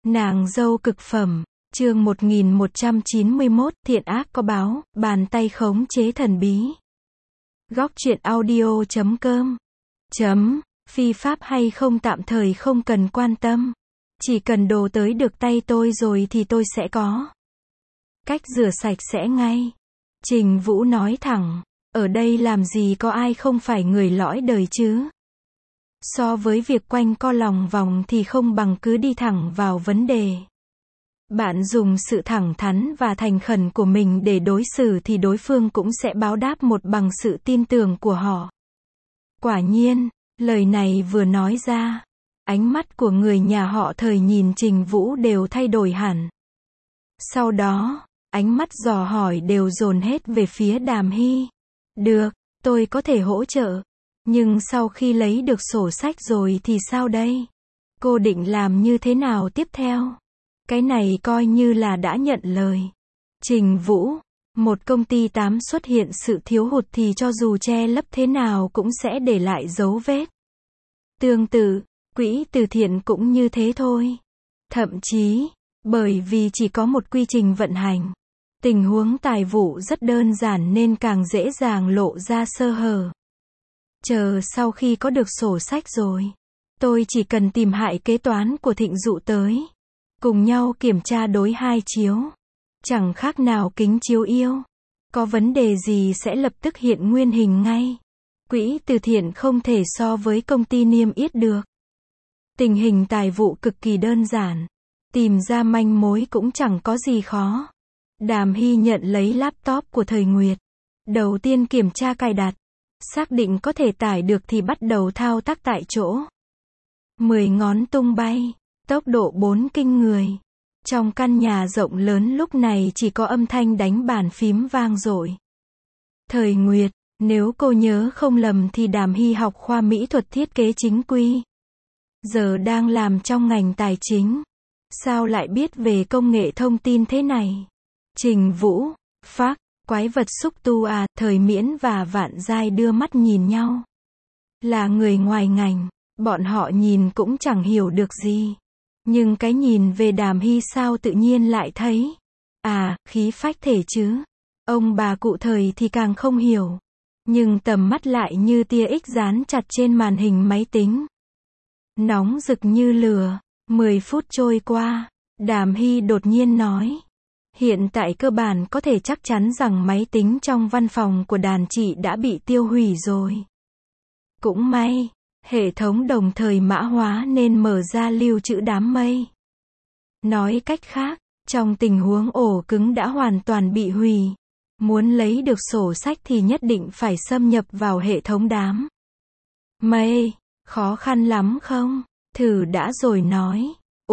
Nàng dâu cực phẩm, chương 1191, thiện ác có báo, bàn tay khống chế thần bí. Góc truyện audio.com Phi pháp hay không tạm thời không cần quan tâm. Chỉ cần đồ tới được tay tôi rồi thì tôi sẽ có cách rửa sạch sẽ ngay. Trình Vũ nói thẳng, ở đây làm gì có ai không phải người lõi đời chứ. So với việc quanh co lòng vòng thì không bằng cứ đi thẳng vào vấn đề. Bạn dùng sự thẳng thắn và thành khẩn của mình để đối xử thì đối phương cũng sẽ báo đáp một bằng sự tin tưởng của họ. Quả nhiên, lời này vừa nói ra, ánh mắt của người nhà họ Thời nhìn Trình Vũ đều thay đổi hẳn. Sau đó, ánh mắt dò hỏi đều dồn hết về phía Đàm Hy. Được, tôi có thể hỗ trợ. Nhưng sau khi lấy được sổ sách rồi thì sao đây? Cô định làm như thế nào tiếp theo? Cái này coi như là đã nhận lời. Trình Vũ, một công ty tám xuất hiện sự thiếu hụt thì cho dù che lấp thế nào cũng sẽ để lại dấu vết. Tương tự, quỹ từ thiện cũng như thế thôi. Thậm chí, bởi vì chỉ có một quy trình vận hành, tình huống tài vụ rất đơn giản nên càng dễ dàng lộ ra sơ hở. Chờ sau khi có được sổ sách rồi, tôi chỉ cần tìm hại kế toán của Thịnh Dụ tới. Cùng nhau kiểm tra đối hai chiếu. Chẳng khác nào kính chiếu yêu. Có vấn đề gì sẽ lập tức hiện nguyên hình ngay. Quỹ từ thiện không thể so với công ty niêm yết được. Tình hình tài vụ cực kỳ đơn giản. Tìm ra manh mối cũng chẳng có gì khó. Đàm Hy nhận lấy laptop của Thời Nguyệt. Đầu tiên kiểm tra cài đặt. Xác định có thể tải được thì bắt đầu thao tác tại chỗ. 10 ngón tung bay. Tốc độ 4 kinh người. Trong căn nhà rộng lớn lúc này chỉ có âm thanh đánh bàn phím vang dội. Thời Nguyệt, nếu cô nhớ không lầm thì Đàm Hy học khoa mỹ thuật thiết kế chính quy. Giờ đang làm trong ngành tài chính. Sao lại biết về công nghệ thông tin thế này? Trình Vũ, phác, quái vật xúc tu à, Thời Miễn và Vạn Giai đưa mắt nhìn nhau. Là người ngoài ngành, bọn họ nhìn cũng chẳng hiểu được gì. Nhưng cái nhìn về Đàm Hy sao tự nhiên lại thấy. À, khí phách thể chứ. Ông bà cụ Thời thì càng không hiểu. Nhưng tầm mắt lại như tia ích dán chặt trên màn hình máy tính. Nóng rực như lửa. 10 phút trôi qua, Đàm Hy đột nhiên nói. Hiện tại cơ bản có thể chắc chắn rằng máy tính trong văn phòng của đàn chị đã bị tiêu hủy rồi. Cũng may. Hệ thống đồng thời mã hóa nên mở ra lưu trữ đám mây. Nói cách khác, trong tình huống ổ cứng đã hoàn toàn bị hủy, muốn lấy được sổ sách thì nhất định phải xâm nhập vào hệ thống đám mây. Khó khăn lắm không? Thử đã rồi nói.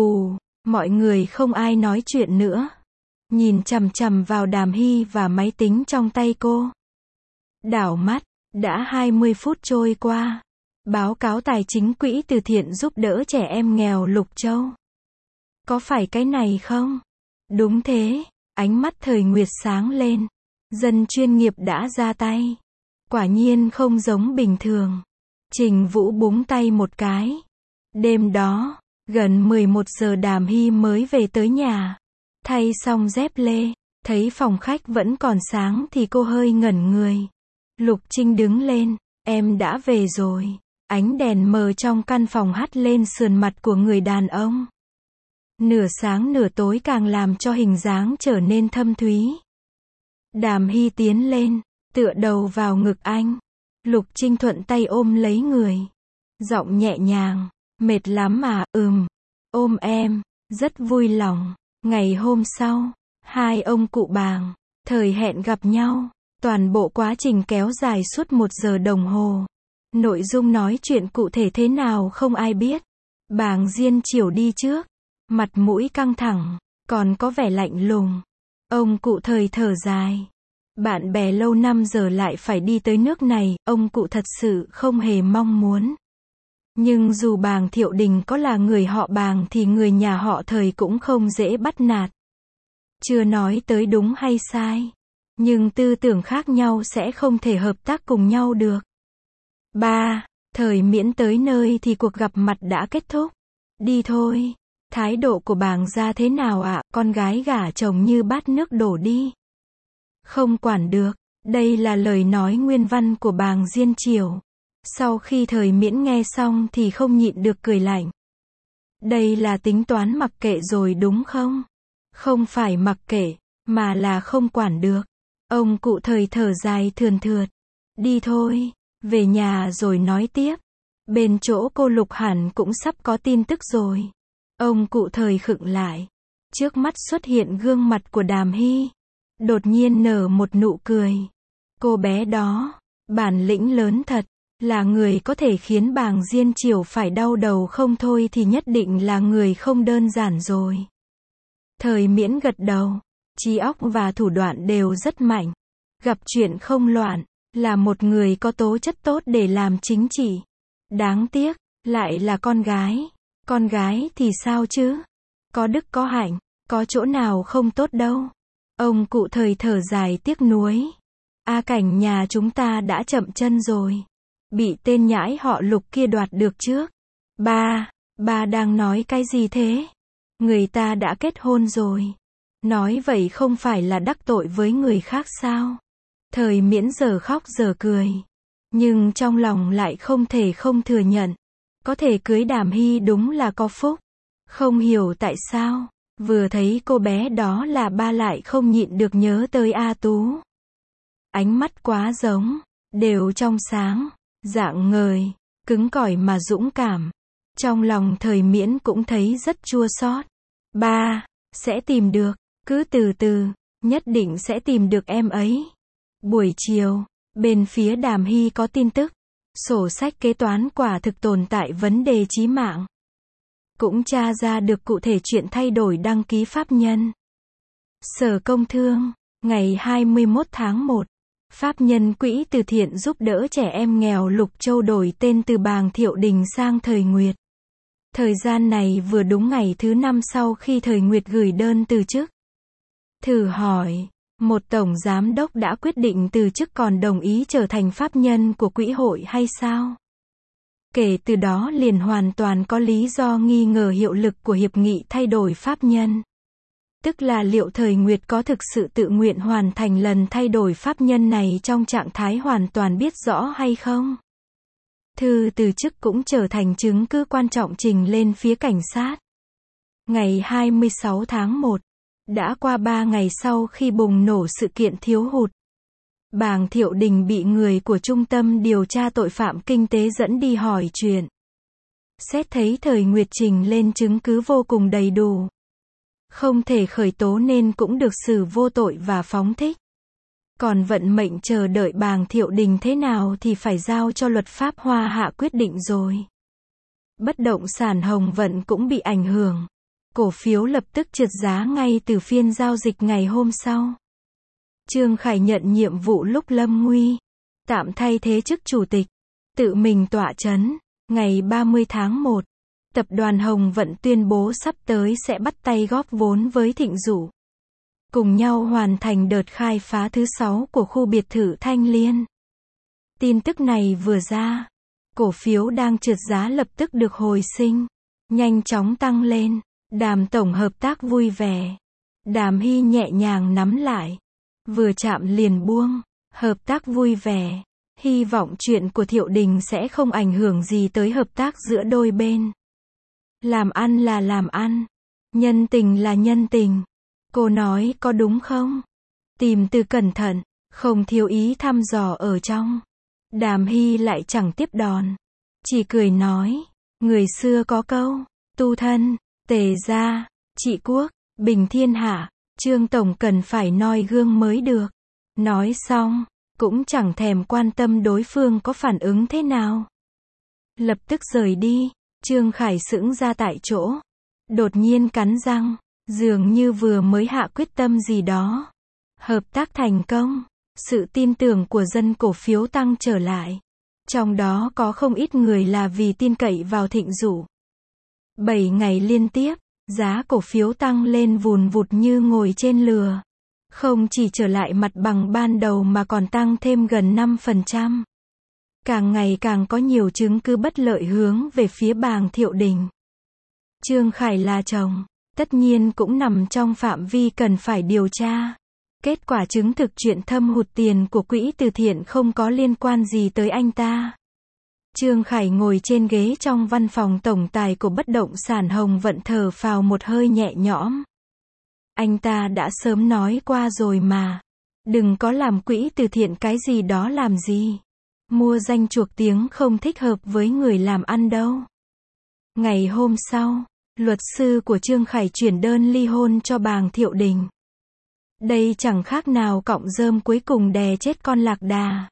Mọi người không ai nói chuyện nữa. Nhìn chằm chằm vào Đàm Hy và máy tính trong tay cô. Đảo mắt, đã 20 phút trôi qua. Báo cáo tài chính quỹ từ thiện giúp đỡ trẻ em nghèo Lục Châu. Có phải cái này không? Đúng thế, ánh mắt Thời Nguyệt sáng lên. Dân chuyên nghiệp đã ra tay. Quả nhiên không giống bình thường. Trình Vũ búng tay một cái. Đêm đó, gần 11 giờ Đàm Hy mới về tới nhà. Thay xong dép lê, thấy phòng khách vẫn còn sáng thì cô hơi ngẩn người. Lục Trinh đứng lên, em đã về rồi. Ánh đèn mờ trong căn phòng hắt lên sườn mặt của người đàn ông. Nửa sáng nửa tối càng làm cho hình dáng trở nên thâm thúy. Đàm Hy tiến lên, tựa đầu vào ngực anh. Lục Trinh thuận tay ôm lấy người. Giọng nhẹ nhàng, mệt lắm à, ôm em, rất vui lòng. Ngày hôm sau, hai ông cụ Bàng, Thời hẹn gặp nhau. Toàn bộ quá trình kéo dài suốt 1 giờ đồng hồ. Nội dung nói chuyện cụ thể thế nào không ai biết. Bàng Diên Chiểu đi trước. Mặt mũi căng thẳng, còn có vẻ lạnh lùng. Ông cụ Thời thở dài. Bạn bè lâu năm giờ lại phải đi tới nước này, ông cụ thật sự không hề mong muốn. Nhưng dù Bàng Thiệu Đình có là người họ Bàng thì người nhà họ Thời cũng không dễ bắt nạt. Chưa nói tới đúng hay sai. Nhưng tư tưởng khác nhau sẽ không thể hợp tác cùng nhau được. Thời Miễn tới nơi thì cuộc gặp mặt đã kết thúc. Đi thôi. Thái độ của bàng gia thế nào ạ? Con gái gả chồng như bát nước đổ đi. Không quản được. Đây là lời nói nguyên văn của bàng Diên Triều. Sau khi Thời Miễn nghe xong thì không nhịn được cười lạnh. Đây là tính toán mặc kệ rồi đúng không? Không phải mặc kệ, mà là không quản được. Ông cụ Thời thở dài thườn thượt. Đi thôi, về nhà rồi nói tiếp. Bên chỗ cô Lục hẳn cũng sắp có tin tức rồi. Ông cụ Thời khựng lại. Trước mắt xuất hiện gương mặt của Đàm Hy. Đột nhiên nở một nụ cười. Cô bé đó, bản lĩnh lớn thật. Là người có thể khiến bàng Diên Triều phải đau đầu không thôi thì nhất định là người không đơn giản rồi. Thời Miễn gật đầu. Trí óc và thủ đoạn đều rất mạnh. Gặp chuyện không loạn. Là một người có tố chất tốt để làm chính trị. Đáng tiếc, lại là con gái. Con gái thì sao chứ? Có đức có hạnh, có chỗ nào không tốt đâu. Ông cụ Thời thở dài tiếc nuối. A Cảnh nhà chúng ta đã chậm chân rồi. Bị tên nhãi họ Lục kia đoạt được trước. Ba đang nói cái gì thế? Người ta đã kết hôn rồi. Nói vậy không phải là đắc tội với người khác sao? Thời Miễn giờ khóc giờ cười. Nhưng trong lòng lại không thể không thừa nhận. Có thể cưới Đàm Hy đúng là có phúc. Không hiểu tại sao, vừa thấy cô bé đó là ba lại không nhịn được nhớ tới A Tú. Ánh mắt quá giống, đều trong sáng, dạng ngời, cứng cỏi mà dũng cảm. Trong lòng Thời Miễn cũng thấy rất chua xót. Ba, sẽ tìm được, cứ từ từ, nhất định sẽ tìm được em ấy. Buổi chiều, bên phía Đàm Hy có tin tức. Sổ sách kế toán quả thực tồn tại vấn đề chí mạng. Cũng tra ra được cụ thể chuyện thay đổi đăng ký pháp nhân. Sở Công Thương, ngày 21 tháng 1. Pháp nhân quỹ từ thiện giúp đỡ trẻ em nghèo Lục Châu đổi tên từ bàng Thiệu Đình sang Thời Nguyệt. Thời gian này vừa đúng ngày thứ 5 sau khi Thời Nguyệt gửi đơn từ chức. Thử hỏi, một tổng giám đốc đã quyết định từ chức còn đồng ý trở thành pháp nhân của quỹ hội hay sao? Kể từ đó liền hoàn toàn có lý do nghi ngờ hiệu lực của hiệp nghị thay đổi pháp nhân. Tức là liệu Thời Nguyệt có thực sự tự nguyện hoàn thành lần thay đổi pháp nhân này trong trạng thái hoàn toàn biết rõ hay không? Thư từ chức cũng trở thành chứng cứ quan trọng trình lên phía cảnh sát. Ngày 26 tháng 1, đã qua 3 ngày sau khi bùng nổ sự kiện thiếu hụt. Bàng Thiệu Đình bị người của Trung tâm điều tra tội phạm kinh tế dẫn đi hỏi chuyện. Xét thấy Thời Nguyệt trình lên chứng cứ vô cùng đầy đủ. Không thể khởi tố nên cũng được xử vô tội và phóng thích. Còn vận mệnh chờ đợi bàng Thiệu Đình thế nào thì phải giao cho luật pháp Hoa Hạ quyết định rồi. Bất động sản Hồng Vận cũng bị ảnh hưởng. Cổ phiếu lập tức trượt giá ngay từ phiên giao dịch ngày hôm sau. Trương Khải nhận nhiệm vụ lúc lâm nguy. Tạm thay thế chức chủ tịch. Tự mình tọa chấn. Ngày 30 tháng 1. Tập đoàn Hồng Vận tuyên bố sắp tới sẽ bắt tay góp vốn với Thịnh Dụ. Cùng nhau hoàn thành đợt khai phá thứ 6 của khu biệt thự Thanh Liên. Tin tức này vừa ra. Cổ phiếu đang trượt giá lập tức được hồi sinh. Nhanh chóng tăng lên. Đàm tổng hợp tác vui vẻ. Đàm Hy nhẹ nhàng nắm lại. Vừa chạm liền buông. Hợp tác vui vẻ. Hy vọng chuyện của Thiệu Đình sẽ không ảnh hưởng gì tới hợp tác giữa đôi bên. Làm ăn là làm ăn. Nhân tình là nhân tình. Cô nói có đúng không? Tìm từ cẩn thận. Không thiếu ý thăm dò ở trong. Đàm Hy lại chẳng tiếp đòn. Chỉ cười nói. Người xưa có câu. Tu thân. Tề gia, trị quốc, bình thiên hạ, Trương Tổng cần phải noi gương mới được. Nói xong, cũng chẳng thèm quan tâm đối phương có phản ứng thế nào. Lập tức rời đi, Trương Khải sững ra tại chỗ. Đột nhiên cắn răng, dường như vừa mới hạ quyết tâm gì đó. Hợp tác thành công, sự tin tưởng của dân cổ phiếu tăng trở lại. Trong đó có không ít người là vì tin cậy vào Thịnh Dụ. 7 ngày liên tiếp, giá cổ phiếu tăng lên vùn vụt như ngồi trên lừa. Không chỉ trở lại mặt bằng ban đầu mà còn tăng thêm gần 5%. Càng ngày càng có nhiều chứng cứ bất lợi hướng về phía bàng Thiệu Đình. Trương Khải là chồng, tất nhiên cũng nằm trong phạm vi cần phải điều tra. Kết quả chứng thực chuyện thâm hụt tiền của quỹ từ thiện không có liên quan gì tới anh ta. Trương Khải ngồi trên ghế trong văn phòng tổng tài của bất động sản Hồng Vận thở phào một hơi nhẹ nhõm. Anh ta đã sớm nói qua rồi mà. Đừng có làm quỹ từ thiện cái gì đó làm gì. Mua danh chuộc tiếng không thích hợp với người làm ăn đâu. Ngày hôm sau, luật sư của Trương Khải chuyển đơn ly hôn cho Bàng Thiệu Đình. Đây chẳng khác nào cọng rơm cuối cùng đè chết con lạc đà.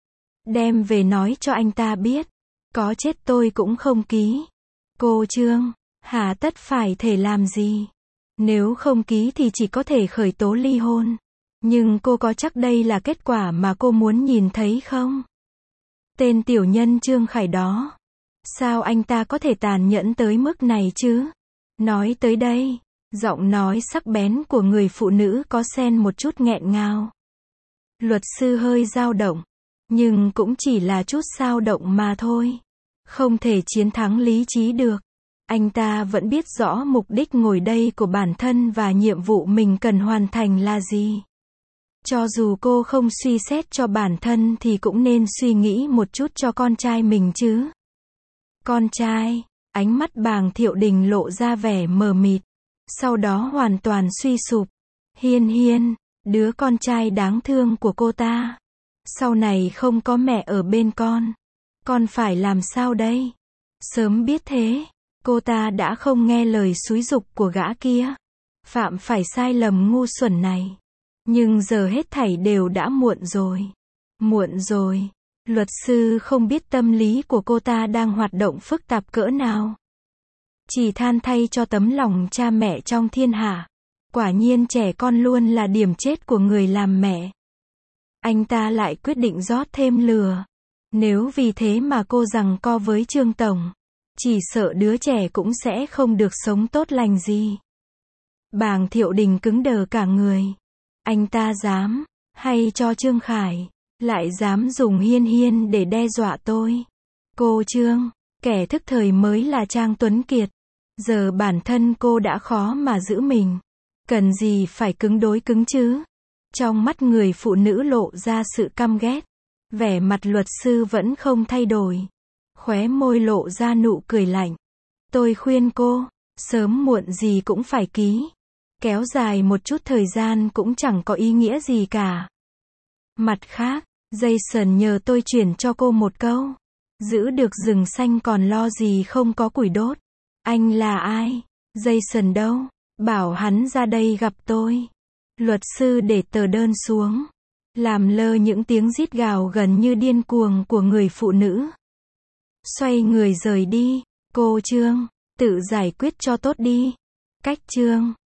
Đem về nói cho anh ta biết. Có chết tôi cũng không ký. Cô Trương, hà tất phải thể làm gì? Nếu không ký thì chỉ có thể khởi tố ly hôn. Nhưng cô có chắc đây là kết quả mà cô muốn nhìn thấy không? Tên tiểu nhân Trương Khải đó. Sao anh ta có thể tàn nhẫn tới mức này chứ? Nói tới đây, giọng nói sắc bén của người phụ nữ có xen một chút nghẹn ngào. Luật sư hơi dao động, nhưng cũng chỉ là chút dao động mà thôi. Không thể chiến thắng lý trí được. Anh ta vẫn biết rõ mục đích ngồi đây của bản thân và nhiệm vụ mình cần hoàn thành là gì. Cho dù cô không suy xét cho bản thân thì cũng nên suy nghĩ một chút cho con trai mình chứ. Con trai, ánh mắt Bàng Thiệu Đình lộ ra vẻ mờ mịt. Sau đó hoàn toàn suy sụp. Hiên Hiên, đứa con trai đáng thương của cô ta. Sau này không có mẹ ở bên con phải làm sao đây? Sớm biết thế, cô ta đã không nghe lời xúi giục của gã kia. Phạm phải sai lầm ngu xuẩn này. Nhưng giờ hết thảy đều đã muộn rồi. Muộn rồi. Luật sư không biết tâm lý của cô ta đang hoạt động phức tạp cỡ nào. Chỉ than thay cho tấm lòng cha mẹ trong thiên hạ. Quả nhiên trẻ con luôn là điểm chết của người làm mẹ. Anh ta lại quyết định rót thêm lửa. Nếu vì thế mà cô giằng co với Trương Tổng, chỉ sợ đứa trẻ cũng sẽ không được sống tốt lành gì. Bàng Thiệu Đình cứng đờ cả người. Anh ta dám, hay cho Trương Khải, lại dám dùng Hiên Hiên để đe dọa tôi. Cô Trương, kẻ thức thời mới là Trang Tuấn Kiệt. Giờ bản thân cô đã khó mà giữ mình. Cần gì phải cứng đối cứng chứ? Trong mắt người phụ nữ lộ ra sự căm ghét. Vẻ mặt luật sư vẫn không thay đổi. Khóe môi lộ ra nụ cười lạnh. Tôi khuyên cô, sớm muộn gì cũng phải ký. Kéo dài một chút thời gian cũng chẳng có ý nghĩa gì cả. Mặt khác, Jason nhờ tôi chuyển cho cô một câu. Giữ được rừng xanh còn lo gì không có củi đốt. Anh là ai? Jason đâu? Bảo hắn ra đây gặp tôi. Luật sư để tờ đơn xuống. Làm lơ những tiếng rít gào gần như điên cuồng của người phụ nữ. Xoay người rời đi. Cô Trương, tự giải quyết cho tốt đi. Cách Trương.